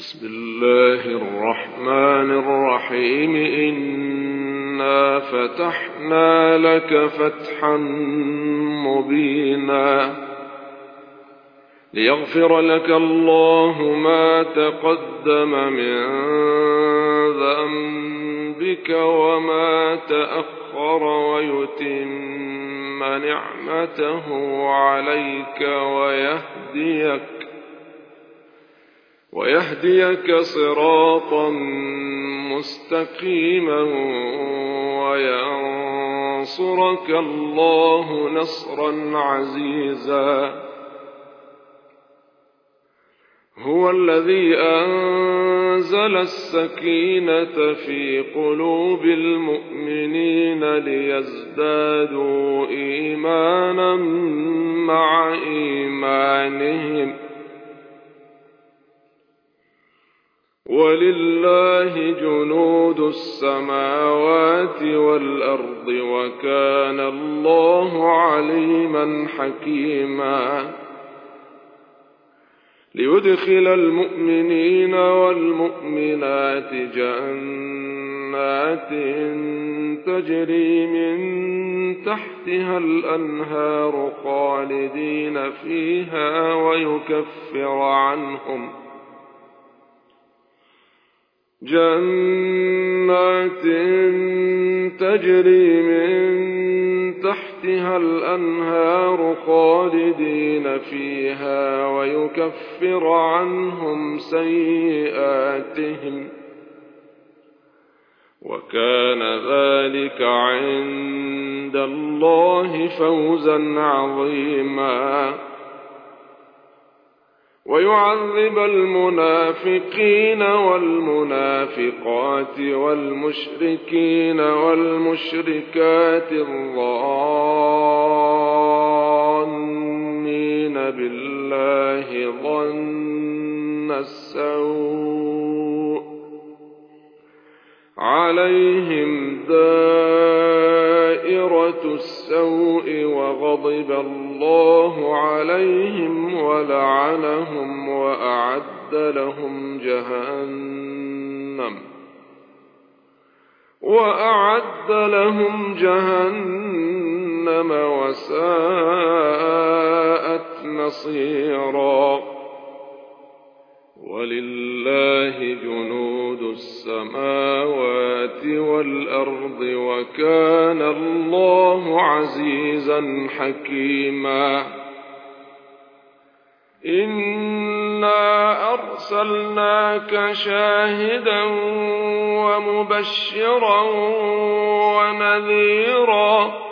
بسم الله الرحمن الرحيم. إنا فتحنا لك فتحا مبينا ليغفر لك الله ما تقدم من ذنبك وما تأخر ويتم نعمته عليك ويهديك صراطا مستقيما وينصرك الله نصرا عزيزا. هو الذي أنزل السكينة في قلوب المؤمنين ليزدادوا إيمانا مع إيمانهم ولله جنود السماوات والأرض وكان الله عليما حكيما. ليدخل المؤمنين والمؤمنات جنات تجري من تحتها الأنهار خالدين فيها ويكفر عنهم سيئاتهم وكان ذلك عند الله فوزا عظيما. ويعذب المنافقين والمنافقات والمشركين والمشركات الظانين بالله ظن السوء عليهم دائرة السوء وغضب الله عليهم ولعنهم وأعد لهم جهنم وساءت مصيرا. ولله جنود السماوات والأرض وكان الله عزيزا حكيما. إنا أرسلناك شاهدا ومبشرا ونذيرا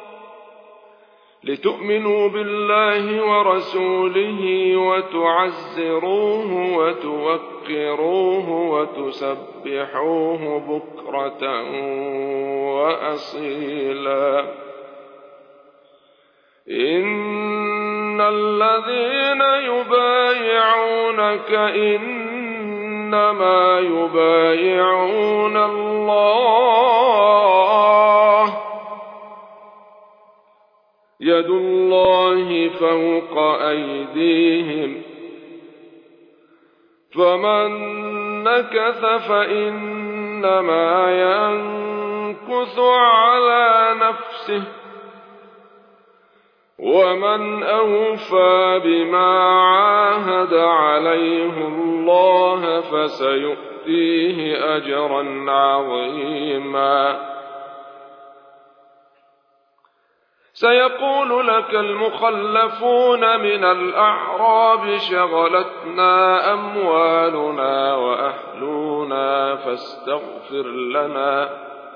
لتؤمنوا بالله ورسوله وتعزروه وتوقروه وتسبحوه بكرة وأصيلا. إن الذين يبايعونك إنما يبايعون الله يد الله فوق أيديهم فمن نكث فإنما ينكث على نفسه ومن أوفى بما عاهد عليه الله فسيؤتيه أجرا عظيما. سيقول لك المخلفون من الأعراب شغلتنا أموالنا وأهلنا فاستغفر لنا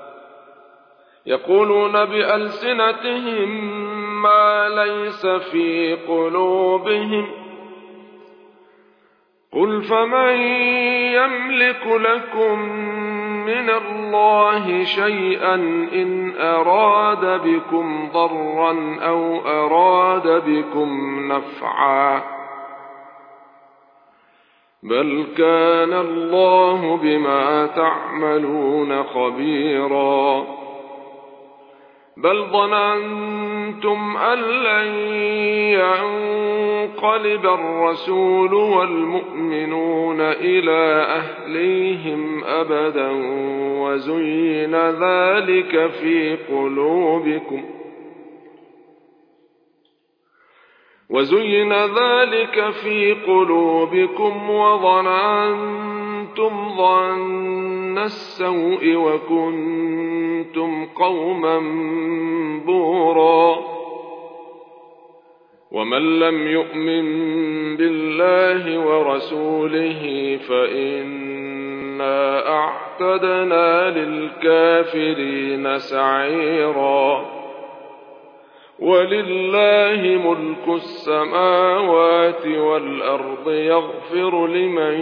يقولون بألسنتهم ما ليس في قلوبهم قل فمن يملك لكم من الله شيئا إن أراد بكم ضرا أو أراد بكم نفعا بل كان الله بما تعملون خبيرا. بل ظننتم أن لن ينقلب الرسول والمؤمنون إلى أهليهم أبدا وزين ذلك في قلوبكم وظننتم ظن السوء وكنتم قوما بورا ومن لم يؤمن بالله ورسوله فإنا أعتدنا للكافرين سعيرا ولله ملك السماوات والأرض يغفر لمن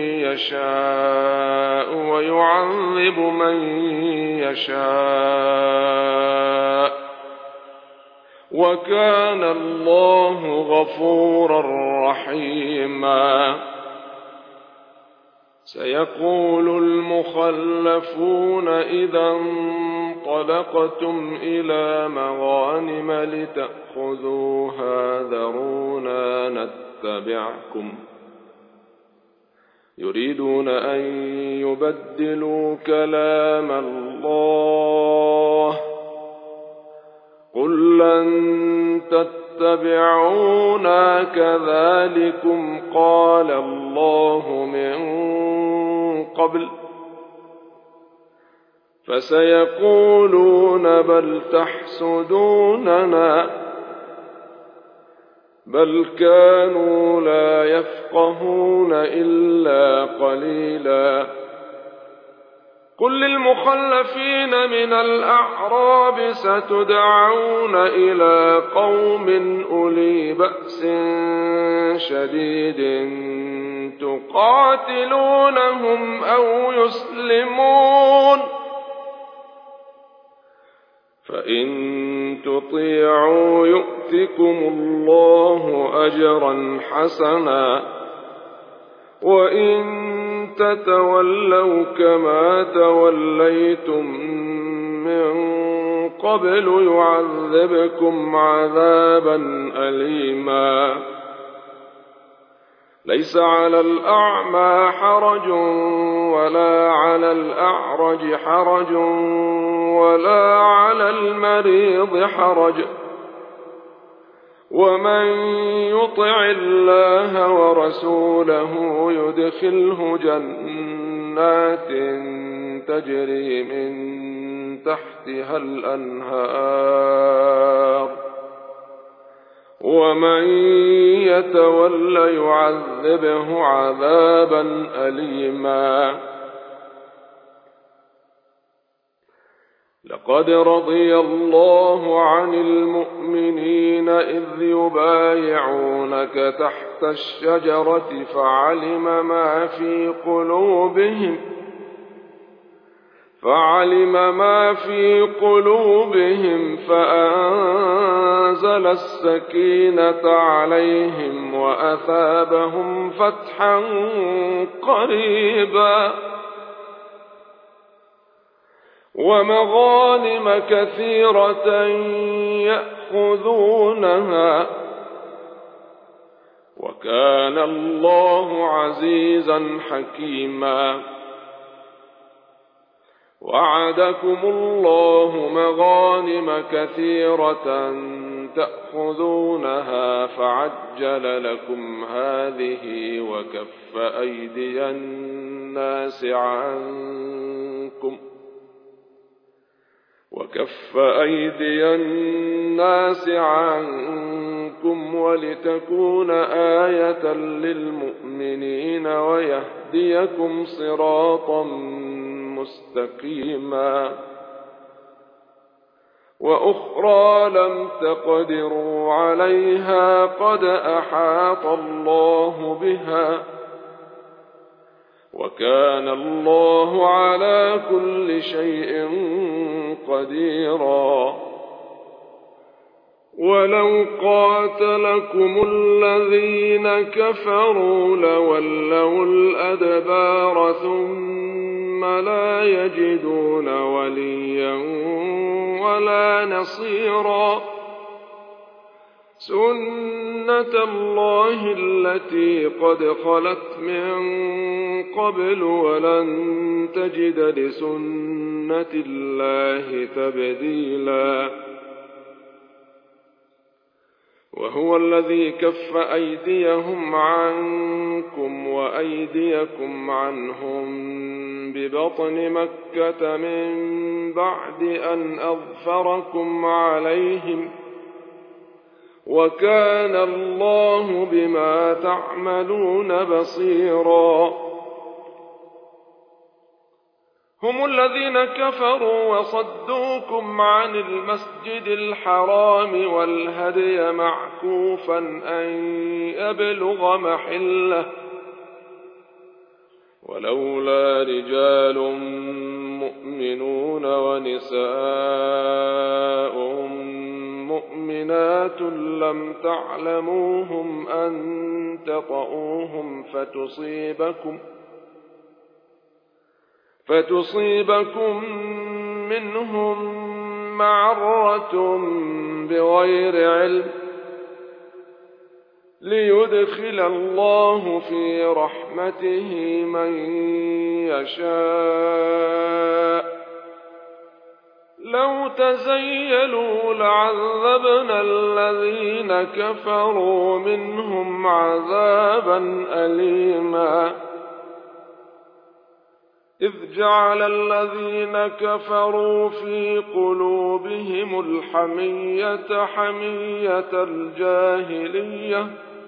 يشاء ويعذب من يشاء وكان الله غفورا رحيما سيقول المخلفون إذا انطلقتم إلى مغانم لتأخذوها ذرونا نتبعكم يريدون أن يبدلوا كلام الله قل لن تتبعونا كذلكم قال الله من قبل فسيقولون بل تحسدوننا بل كانوا لا يفقهون إلا قليلا قل للمخلفين من الأعراب ستدعون إلى قوم أولي بأس شديد تقاتلونهم أو يسلمون فإن تطيعوا يؤتكم الله أجرا حسنا وإن تتولوا كما توليتم من قبل يعذبكم عذابا أليما ليس على الأعمى حرج ولا على الأعرج حرج ولا على المريض حرج ومن يطع الله ورسوله يدخله جنات تجري من تحتها الأنهار ومن يتول يعذبه عذابا أليما لقد رضي الله عن المؤمنين إذ يبايعونك تحت الشجرة فعلم ما في قلوبهم فأنزل السكينة عليهم وأثابهم فتحا قريبا ومغانم كثيرة يأخذونها وكان الله عزيزا حكيما وعدكم الله مغانم كثيرة تأخذونها فعجل لكم هذه وكف أيدي الناس عنكم ولتكون آية للمؤمنين ويهديكم صراطا مستقيما وأخرى لم تقدروا عليها قد أحاط الله بها وكان الله على كل شيء قديرا ولو قاتلكم الذين كفروا لولوا الأدبار ثم لا يجدون وليا ولا نصيرا سنة الله التي قد خلت من قبل ولن تجد لسنة الله تبديلا وهو الذي كف أيديهم عنكم وأيديكم عنهم ببطن مكة من بعد أن أظفركم عليهم وكان الله بما تعملون بصيرا هم الذين كفروا وصدوكم عن المسجد الحرام والهدي معكوفا أن يبلغ محله ولولا رجال مؤمنون ونساء مؤمنات لم تعلموهم أن تطؤوهم فتصيبكم منهم معرة بغير علم ليدخل الله في رحمته من يشاء لو تزيلوا لعذبنا الذين كفروا منهم عذابا أليما إذ جعل الذين كفروا في قلوبهم الحمية حمية الجاهلية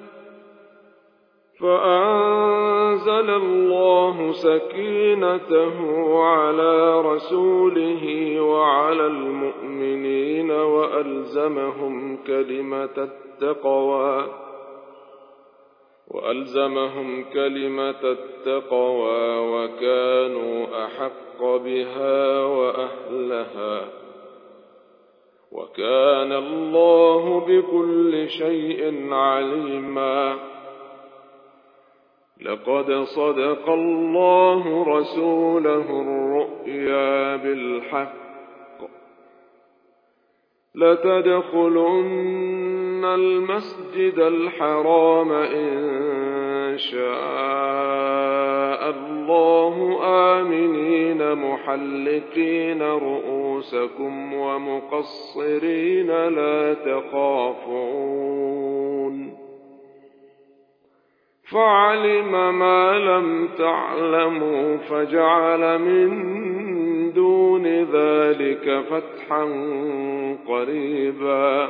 فأنزل الله سكينته على رسوله وعلى المؤمنين وألزمهم كلمة التقوى وكانوا أحق بها وأهلها وكان الله بكل شيء عليما لقد صدق الله رسوله الرؤيا بالحق لتدخلن المسجد الحرام إن شاء الله آمنين محلقين رؤوسكم ومقصرين لا تخافون فعلم ما لم تعلموا فجعل من دون ذلك فتحا قريبا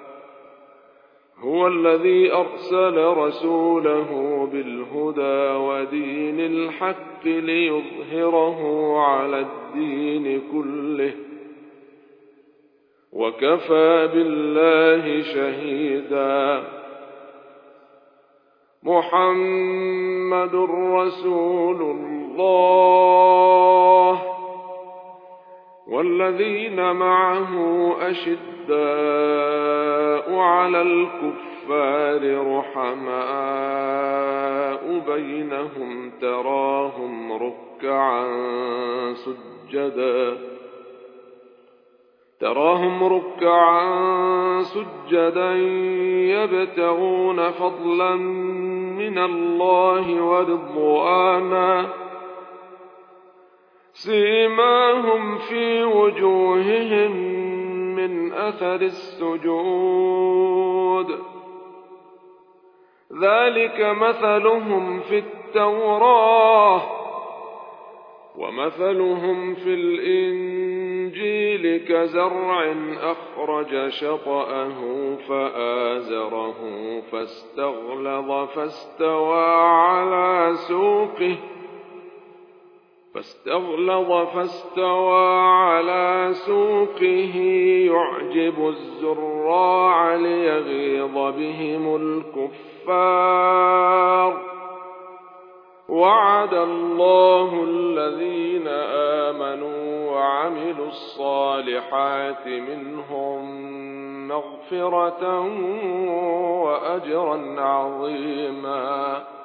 هو الذي أرسل رسوله بالهدى ودين الحق ليظهره على الدين كله وكفى بالله شهيدا محمد رسول الله والذين معه أشداء على الكفار رحماء بينهم تراهم ركعا سجدا يبتغون فضلا من الله ورضوانا سيماهم في وجوههم من أثر السجود ذلك مثلهم في التوراة ومثلهم في الإنجيل كزرع أخرج شطأه فآزره فاستغلظ فاستوى على سوقه يعجب الزراع ليغيظ بهم الكفار وعد الله الذين آمنوا وعملوا الصالحات منهم مغفرة وأجرا عظيما